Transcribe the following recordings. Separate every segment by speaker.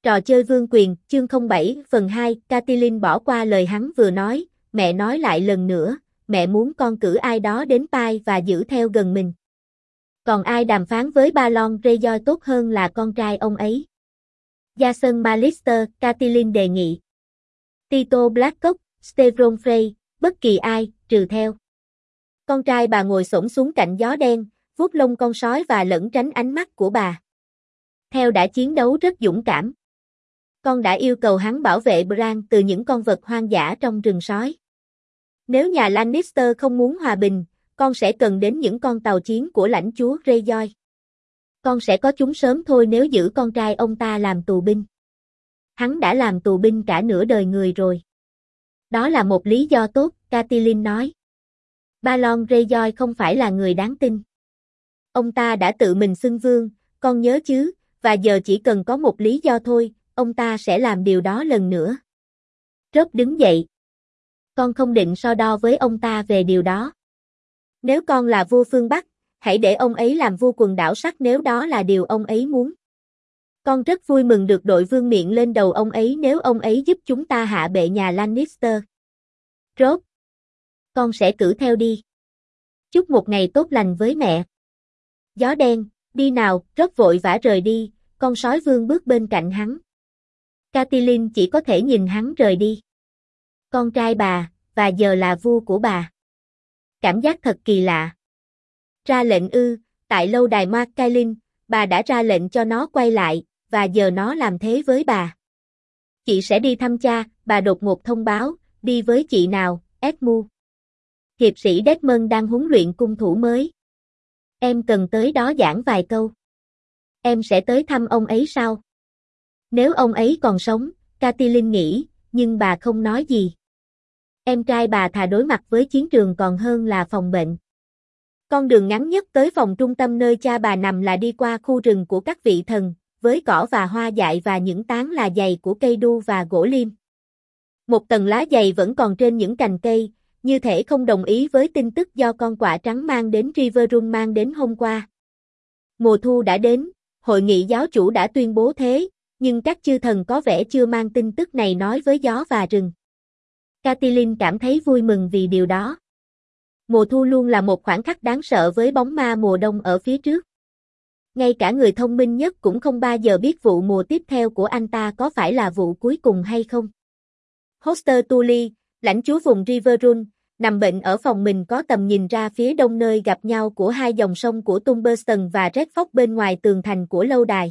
Speaker 1: Trò chơi vương quyền, chương 07, phần 2, Catelyn bỏ qua lời hắn vừa nói, mẹ nói lại lần nữa, mẹ muốn con cử ai đó đến Pai và giữ theo gần mình. Còn ai đàm phán với Balon Greyjoy tốt hơn là con trai ông ấy. Jason Mallister, Catelyn đề nghị. Tito Blackcock, Stevron Frey, bất kỳ ai, trừ theo. Con trai bà ngồi xổm xuống cạnh gió đen, vuốt lông con sói và lẩn tránh ánh mắt của bà. Theo đã chiến đấu rất dũng cảm. Con đã yêu cầu hắn bảo vệ Bran từ những con vật hoang dã trong rừng sói. Nếu nhà Lannister không muốn hòa bình, con sẽ cần đến những con tàu chiến của lãnh chúa Greyjoy. Con sẽ có chúng sớm thôi nếu giữ con trai ông ta làm tù binh. Hắn đã làm tù binh cả nửa đời người rồi. Đó là một lý do tốt, Catelyn nói. Balon Greyjoy không phải là người đáng tin. Ông ta đã tự mình xưng vương, con nhớ chứ, và giờ chỉ cần có một lý do thôi, ông ta sẽ làm điều đó lần nữa. Robb đứng dậy. Con không định so đo với ông ta về điều đó. Nếu con là vua phương Bắc, hãy để ông ấy làm vua quần đảo Sắt nếu đó là điều ông ấy muốn. Con rất vui mừng được đội vương miện lên đầu ông ấy nếu ông ấy giúp chúng ta hạ bệ nhà Lannister. Robb, con sẽ cử theo đi. Chúc một ngày tốt lành với mẹ. Gió đen, đi nào, Robb vội vã rời đi, con sói vương bước bên cạnh hắn. Catelyn chỉ có thể nhìn hắn rời đi. Con trai bà, và giờ là vua của bà. Cảm giác thật kỳ lạ. Ra lệnh ư, tại lâu đài Mark Catelyn, bà đã ra lệnh cho nó quay lại, và giờ nó làm thế với bà. Chị sẽ đi thăm cha, bà đột ngột thông báo, đi với chị nào, Edmund. Hiệp sĩ Desmond đang huấn luyện cung thủ mới. Em cần tới đó giảng vài câu. Em sẽ tới thăm ông ấy sao? Nếu ông ấy còn sống, Catelyn nghĩ, nhưng bà không nói gì. Em trai bà thà đối mặt với chiến trường còn hơn là phòng bệnh. Con đường ngắn nhất tới phòng trung tâm nơi cha bà nằm là đi qua khu rừng của các vị thần, với cỏ và hoa dại và những tán là dày của cây đu và gỗ liêm. Một tầng lá dày vẫn còn trên những cành cây, như thể không đồng ý với tin tức do con quạ trắng mang đến Riverrun mang đến hôm qua. Mùa thu đã đến, hội nghị giáo chủ đã tuyên bố thế, nhưng các chư thần có vẻ chưa mang tin tức này nói với gió và rừng. Catelyn cảm thấy vui mừng vì điều đó. Mùa thu luôn là một khoảnh khắc đáng sợ với bóng ma mùa đông ở phía trước. Ngay cả người thông minh nhất cũng không bao giờ biết vụ mùa tiếp theo của anh ta có phải là vụ cuối cùng hay không. Hoster Tully, lãnh chúa vùng Riverrun, nằm bệnh ở phòng mình có tầm nhìn ra phía đông nơi gặp nhau của hai dòng sông của Tumberston và Red Fox bên ngoài tường thành của lâu đài.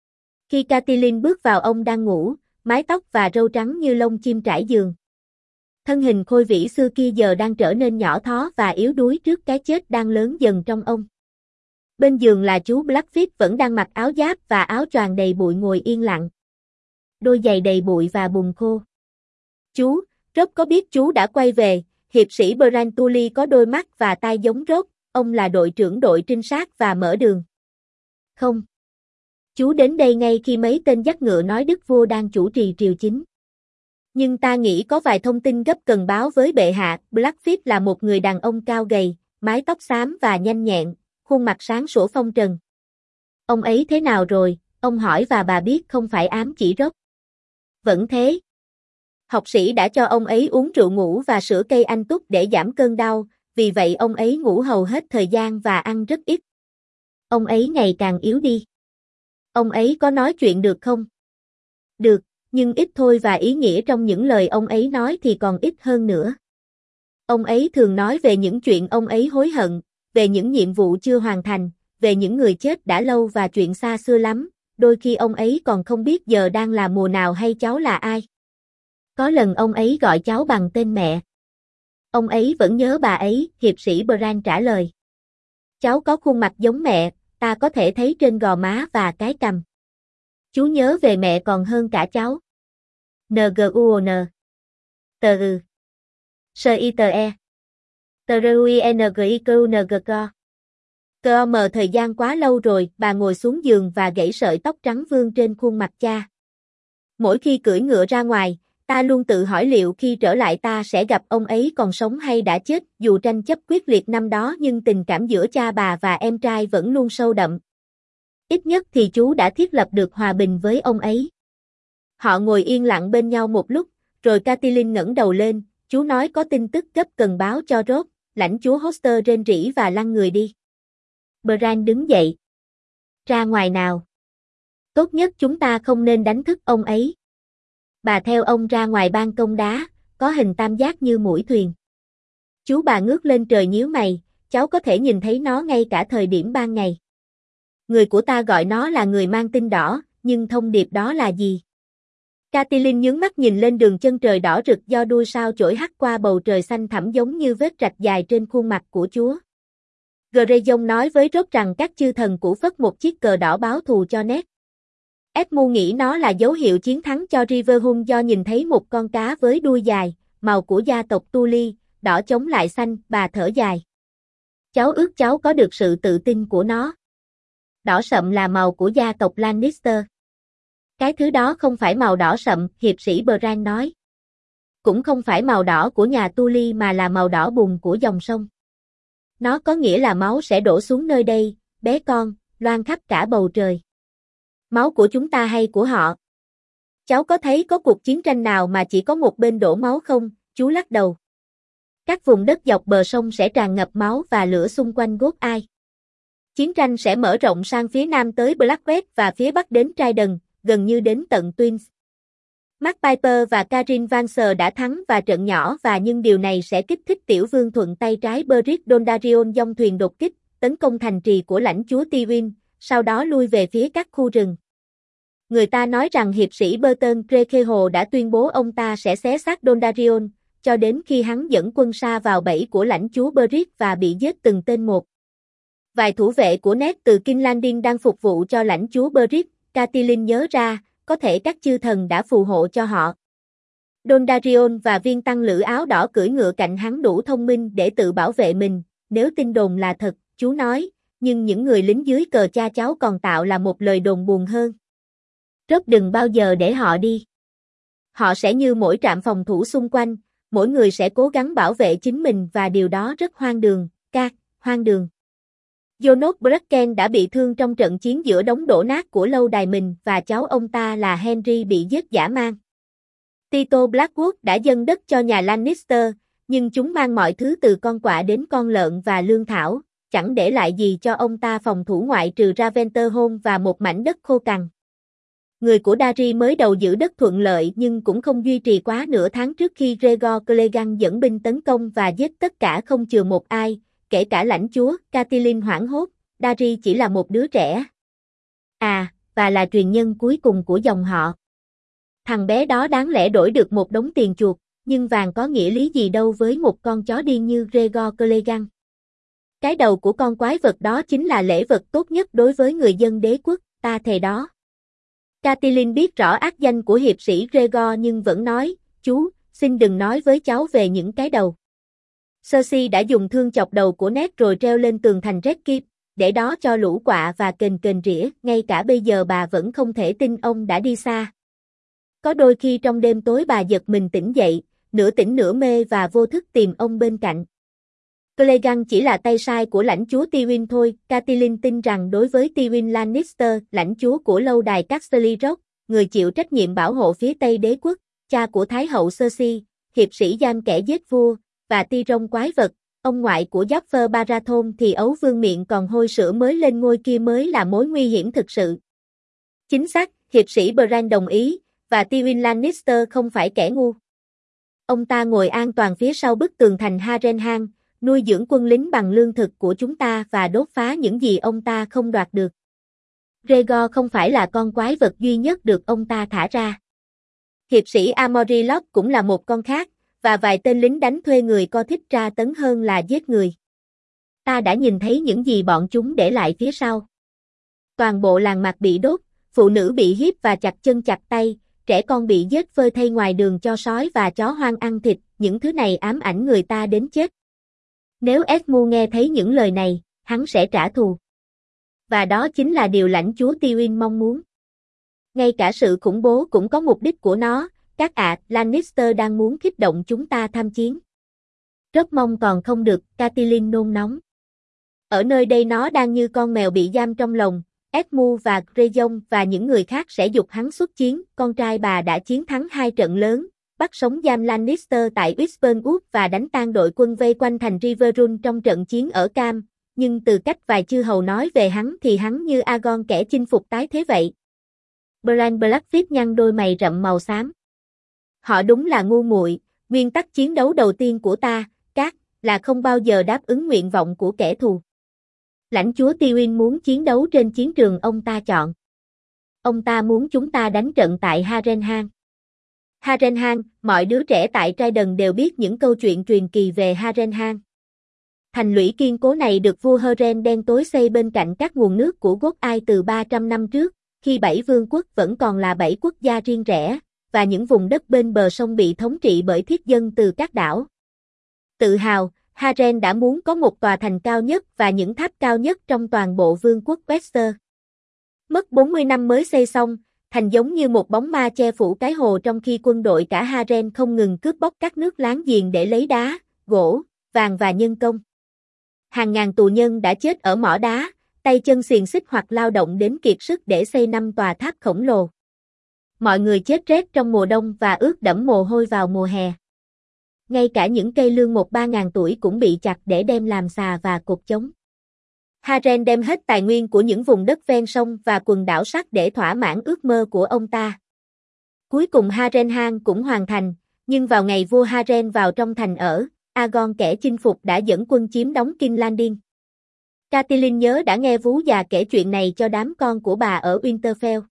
Speaker 1: Khi Catelyn bước vào ông đang ngủ, mái tóc và râu trắng như lông chim trải giường. Thân hình khôi vĩ xưa kia giờ đang trở nên nhỏ thó và yếu đuối trước cái chết đang lớn dần trong ông. Bên giường là chú Blackfeet vẫn đang mặc áo giáp và áo choàng đầy bụi ngồi yên lặng. Đôi giày đầy bụi và bùn khô. Chú, Robb có biết chú đã quay về, hiệp sĩ Bran Tully có đôi mắt và tai giống Robb, ông là đội trưởng đội trinh sát và mở đường. Không. Chú đến đây ngay khi mấy tên dắt ngựa nói đức vua đang chủ trì triều chính. Nhưng ta nghĩ có vài thông tin gấp cần báo với bệ hạ. Blackfeet là một người đàn ông cao gầy, mái tóc xám và nhanh nhẹn, khuôn mặt sáng sủa phong trần. Ông ấy thế nào rồi? Ông hỏi và bà biết không phải ám chỉ Robb. Vẫn thế. Học sĩ đã cho ông ấy uống rượu ngủ và sữa cây anh túc để giảm cơn đau, vì vậy ông ấy ngủ hầu hết thời gian và ăn rất ít. Ông ấy ngày càng yếu đi. Ông ấy có nói chuyện được không? Được, nhưng ít thôi và ý nghĩa trong những lời ông ấy nói thì còn ít hơn nữa. Ông ấy thường nói về những chuyện ông ấy hối hận, về những nhiệm vụ chưa hoàn thành, về những người chết đã lâu và chuyện xa xưa lắm, đôi khi ông ấy còn không biết giờ đang là mùa nào hay cháu là ai. Có lần ông ấy gọi cháu bằng tên mẹ. Ông ấy vẫn nhớ bà ấy, hiệp sĩ Bran trả lời. Cháu có khuôn mặt giống mẹ, ta có thể thấy trên gò má và cái cằm. Chú nhớ về mẹ còn hơn cả cháu. N-G-U-O-N T-ư S-I-T-E T-R-U-I-N-G-I-Q-N-G-Co C-O-M thời gian quá lâu rồi, bà ngồi xuống giường và gãy sợi tóc trắng vương trên khuôn mặt cha. Mỗi khi cưỡi ngựa ra ngoài, ta luôn tự hỏi liệu khi trở lại ta sẽ gặp ông ấy còn sống hay đã chết, dù tranh chấp quyết liệt năm đó nhưng tình cảm giữa cha bà và em trai vẫn luôn sâu đậm. Ít nhất thì chú đã thiết lập được hòa bình với ông ấy. Họ ngồi yên lặng bên nhau một lúc, rồi Catelyn ngẩng đầu lên, chú nói có tin tức gấp cần báo cho Robb, lãnh chúa Hoster rên rỉ và lăn người đi. Bran đứng dậy. Ra ngoài nào. Tốt nhất chúng ta không nên đánh thức ông ấy. Bà theo ông ra ngoài ban công đá, có hình tam giác như mũi thuyền. Chú bà ngước lên trời nhíu mày, cháu có thể nhìn thấy nó ngay cả thời điểm ban ngày. Người của ta gọi nó là người mang tin đỏ, nhưng thông điệp đó là gì? Catelyn nhướng mắt nhìn lên đường chân trời đỏ rực do đuôi sao chổi hắt qua bầu trời xanh thẳm giống như vết rạch dài trên khuôn mặt của Chúa. Greyjohn nói với Robb rằng các chư thần cũ phất một chiếc cờ đỏ báo thù cho Ned. Edmund nghĩ nó là dấu hiệu chiến thắng cho Riverhunter do nhìn thấy một con cá với đuôi dài, màu của gia tộc Tully, đỏ chống lại xanh, bà thở dài. Cháu ước cháu có được sự tự tin của nó. Đỏ sậm là màu của gia tộc Lannister. Cái thứ đó không phải màu đỏ sậm, hiệp sĩ Bran nói. Cũng không phải màu đỏ của nhà Tully mà là màu đỏ bùn của dòng sông. Nó có nghĩa là máu sẽ đổ xuống nơi đây, bé con, loang khắp cả bầu trời. Máu của chúng ta hay của họ? Cháu có thấy có cuộc chiến tranh nào mà chỉ có một bên đổ máu không? Chú lắc đầu. Các vùng đất dọc bờ sông sẽ tràn ngập máu và lửa xung quanh Gốt Ai. Chiến tranh sẽ mở rộng sang phía nam tới Blackwater và phía bắc đến Trident, gần như đến tận Twins. Mark Piper và Carin Vance đã thắng và trận nhỏ và nhưng điều này sẽ kích thích tiểu vương thuận tay trái Beric Dondarrion dòng thuyền đột kích, tấn công thành trì của lãnh chúa Tywin, sau đó lui về phía các khu rừng. Người ta nói rằng hiệp sĩ Berton Trekeho đã tuyên bố ông ta sẽ xé xác Dondarrion, cho đến khi hắn dẫn quân Sa vào bẫy của lãnh chúa Beric và bị giết từng tên một. Vài thủ vệ của Ned từ King's Landing đang phục vụ cho lãnh chúa Beric, Catelyn nhớ ra, có thể các chư thần đã phù hộ cho họ. Dondarrion và viên tăng lữ áo đỏ cưỡi ngựa cạnh hắn đủ thông minh để tự bảo vệ mình, nếu tin đồn là thật, chú nói, nhưng những người lính dưới cờ cha cháu còn tạo là một lời đồn buồn hơn. Robb đừng bao giờ để họ đi. Họ sẽ như mỗi trạm phòng thủ xung quanh, mỗi người sẽ cố gắng bảo vệ chính mình và điều đó rất hoang đường, hoang đường. Jonas Bracken đã bị thương trong trận chiến giữa đống đổ nát của lâu đài mình và cháu ông ta là Henry bị giết dã man. Tito Blackwood đã dâng đất cho nhà Lannister, nhưng chúng mang mọi thứ từ con quạ đến con lợn và lương thảo, chẳng để lại gì cho ông ta phòng thủ ngoại trừ Raventerhorn và một mảnh đất khô cằn. Người của Darry mới đầu giữ đất thuận lợi nhưng cũng không duy trì quá nửa tháng trước khi Rhaegar Clegane dẫn binh tấn công và giết tất cả không chừa một ai, kể cả lãnh chúa. Catelyn hoảng hốt, Darry chỉ là một đứa trẻ. Và là truyền nhân cuối cùng của dòng họ. Thằng bé đó đáng lẽ đổi được một đống tiền chuộc, nhưng vàng có nghĩa lý gì đâu với một con chó điên như Rhaegar Clegane. Cái đầu của con quái vật đó chính là lễ vật tốt nhất đối với người dân đế quốc, ta thề đó. Catelyn biết rõ ác danh của hiệp sĩ Rhaegar nhưng vẫn nói, chú, xin đừng nói với cháu về những cái đầu. Cersei đã dùng thương chọc đầu của Ned rồi treo lên tường thành Red Keep, để đó cho lũ quạ và kền rỉa, ngay cả bây giờ bà vẫn không thể tin ông đã đi xa. Có đôi khi trong đêm tối bà giật mình tỉnh dậy, nửa tỉnh nửa mê và vô thức tìm ông bên cạnh. Clegane chỉ là tay sai của lãnh chúa Tywin thôi. Catelyn tin rằng đối với Tywin Lannister, lãnh chúa của lâu đài Casterly Rock, người chịu trách nhiệm bảo hộ phía Tây đế quốc, cha của Thái hậu Cersei, hiệp sĩ giam kẻ giết vua, và Tyrion quái vật, ông ngoại của Joffrey Baratheon thì ấu vương miệng còn hôi sữa mới lên ngôi kia mới là mối nguy hiểm thực sự. Chính xác, hiệp sĩ Bran đồng ý, và Tywin Lannister không phải kẻ ngu. Ông ta ngồi an toàn phía sau bức tường thành Harrenhal, nuôi dưỡng quân lính bằng lương thực của chúng ta và đốt phá những gì ông ta không đoạt được. Rhaegar không phải là con quái vật duy nhất được ông ta thả ra. Hiệp sĩ Amory Locke cũng là một con khác, và vài tên lính đánh thuê người co thích tra tấn hơn là giết người. Ta đã nhìn thấy những gì bọn chúng để lại phía sau. Toàn bộ làng mạc bị đốt, phụ nữ bị hiếp và chặt chân chặt tay, trẻ con bị giết phơi thây ngoài đường cho sói và chó hoang ăn thịt, những thứ này ám ảnh người ta đến chết. Nếu Edmund nghe thấy những lời này, hắn sẽ trả thù. Và đó chính là điều lãnh chúa Tywin mong muốn. Ngay cả sự khủng bố cũng có mục đích của nó, các Lannister đang muốn kích động chúng ta tham chiến. Rất mong còn không được, Catelyn nôn nóng. Ở nơi đây nó đang như con mèo bị giam trong lồng, Edmund và Greyjoy và những người khác sẽ giục hắn xuất chiến. Con trai bà đã chiến thắng 2 trận lớn, bắt sống giam Lannister tại Whisperwood và đánh tan đội quân vây quanh thành Riverrun trong trận chiến ở Cam, nhưng từ cách vài chư hầu nói về hắn thì hắn như Aegon kẻ chinh phục tái thế vậy. Bran Blackfyr nhăn đôi mày rậm màu xám. Họ đúng là ngu muội, nguyên tắc chiến đấu đầu tiên của ta, là không bao giờ đáp ứng nguyện vọng của kẻ thù. Lãnh chúa Tywin muốn chiến đấu trên chiến trường ông ta chọn. Ông ta muốn chúng ta đánh trận tại Harrenhal. Harrenhal, mọi đứa trẻ tại Trident đều biết những câu chuyện truyền kỳ về Harrenhal. Thành lũy kiên cố này được vua Heren đen tối xây bên cạnh các nguồn nước của Quốc Ai từ 300 năm trước, khi 7 vương quốc vẫn còn là 7 quốc gia riêng rẽ, và những vùng đất bên bờ sông bị thống trị bởi thiết dân từ các đảo. Tự hào, Haren đã muốn có một tòa thành cao nhất và những tháp cao nhất trong toàn bộ vương quốc Westeros. Mất 40 năm mới xây xong, thành giống như một bóng ma che phủ cái hồ trong khi quân đội cả Haren không ngừng cướp bóc các nước láng giềng để lấy đá, gỗ, vàng và nhân công. Hàng ngàn tù nhân đã chết ở mỏ đá, tay chân xiềng xích hoặc lao động đến kiệt sức để xây 5 tòa tháp khổng lồ. Mọi người chết rét trong mùa đông và ướt đẫm mồ hôi vào mùa hè. Ngay cả những cây lương 1-3 ngàn tuổi cũng bị chặt để đem làm xà và cột chống. Haren đem hết tài nguyên của những vùng đất ven sông và quần đảo sắt để thỏa mãn ước mơ của ông ta. Cuối cùng Harrenhal cũng hoàn thành, nhưng vào ngày vua Haren vào trong thành ở, Aegon kẻ chinh phục đã dẫn quân chiếm đóng King's Landing. Catelyn nhớ đã nghe vú già kể chuyện này cho đám con của bà ở Winterfell.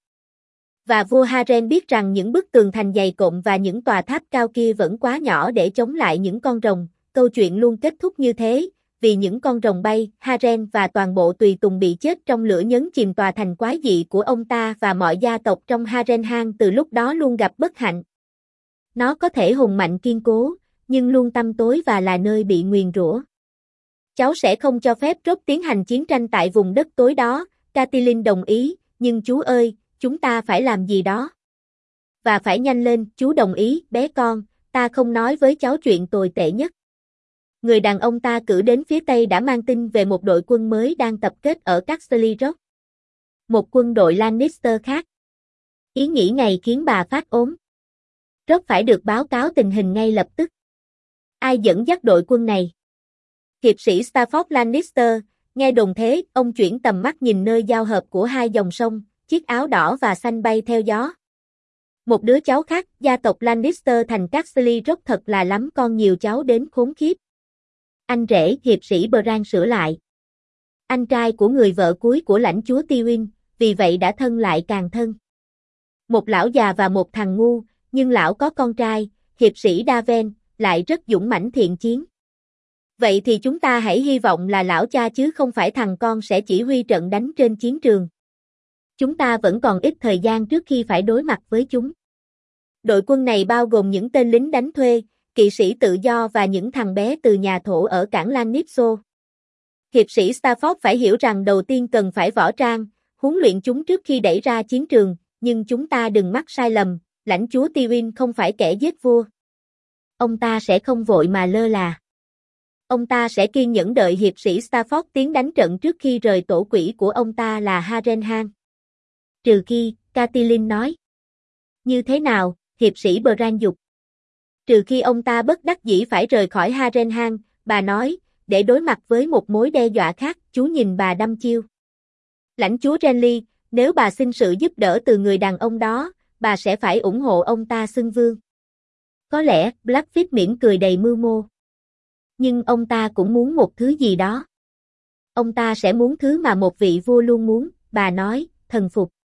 Speaker 1: Và vua Haren biết rằng những bức tường thành dày cộm và những tòa tháp cao kia vẫn quá nhỏ để chống lại những con rồng. Câu chuyện luôn kết thúc như thế, vì những con rồng bay, Haren và toàn bộ tùy tùng bị chết trong lửa nhấn chìm tòa thành quái dị của ông ta và mọi gia tộc trong Harrenhal từ lúc đó luôn gặp bất hạnh. Nó có thể hùng mạnh kiên cố, nhưng luôn tăm tối và là nơi bị nguyền rủa. Cháu sẽ không cho phép Robb tiến hành chiến tranh tại vùng đất tối đó, Catelyn đồng ý, nhưng chú ơi, chúng ta phải làm gì đó. Và phải nhanh lên, chú đồng ý, bé con, ta không nói với cháu chuyện tồi tệ nhất. Người đàn ông ta cử đến phía Tây đã mang tin về một đội quân mới đang tập kết ở Casterly Rock. Một quân đội Lannister khác. Ý nghĩ này khiến bà phát ốm. Robb phải được báo cáo tình hình ngay lập tức. Ai dẫn dắt đội quân này? Hiệp sĩ Stafford Lannister, nghe đồn thế, ông chuyển tầm mắt nhìn nơi giao hợp của hai dòng sông, chiếc áo đỏ và xanh bay theo gió. Một đứa cháu khác, gia tộc Lannister thành Casterly Rock thật là lắm con nhiều cháu đến khốn khiếp. Anh rể, hiệp sĩ Bran sửa lại. Anh trai của người vợ cuối của lãnh chúa Tywin, vì vậy đã thân lại càng thân. Một lão già và một thằng ngu, nhưng lão có con trai, hiệp sĩ Daven, lại rất dũng mãnh thiện chiến. Vậy thì chúng ta hãy hy vọng là lão cha chứ không phải thằng con sẽ chỉ huy trận đánh trên chiến trường. Chúng ta vẫn còn ít thời gian trước khi phải đối mặt với chúng. Đội quân này bao gồm những tên lính đánh thuê, kỵ sĩ tự do và những thằng bé từ nhà thổ ở cảng Lannispso. Hiệp sĩ Stafford phải hiểu rằng đầu tiên cần phải võ trang, huấn luyện chúng trước khi đẩy ra chiến trường, nhưng chúng ta đừng mắc sai lầm, lãnh chúa Tywin không phải kẻ giết vua. Ông ta sẽ không vội mà lơ là. Ông ta sẽ kiên nhẫn đợi hiệp sĩ Stafford tiến đánh trận trước khi rời tổ quỷ của ông ta là Harrenhal. Trừ khi, Catelyn nói. Như thế nào, hiệp sĩ Bran dục. Trừ khi ông ta bất đắc dĩ phải rời khỏi Harrenhal, bà nói, để đối mặt với một mối đe dọa khác, chú nhìn bà đăm chiêu. Lãnh chúa Renly, nếu bà xin sự giúp đỡ từ người đàn ông đó, bà sẽ phải ủng hộ ông ta xưng vương. Có lẽ, Blackfyr mỉm cười đầy mưu mô. Nhưng ông ta cũng muốn một thứ gì đó. Ông ta sẽ muốn thứ mà một vị vua luôn muốn, bà nói, thần phục.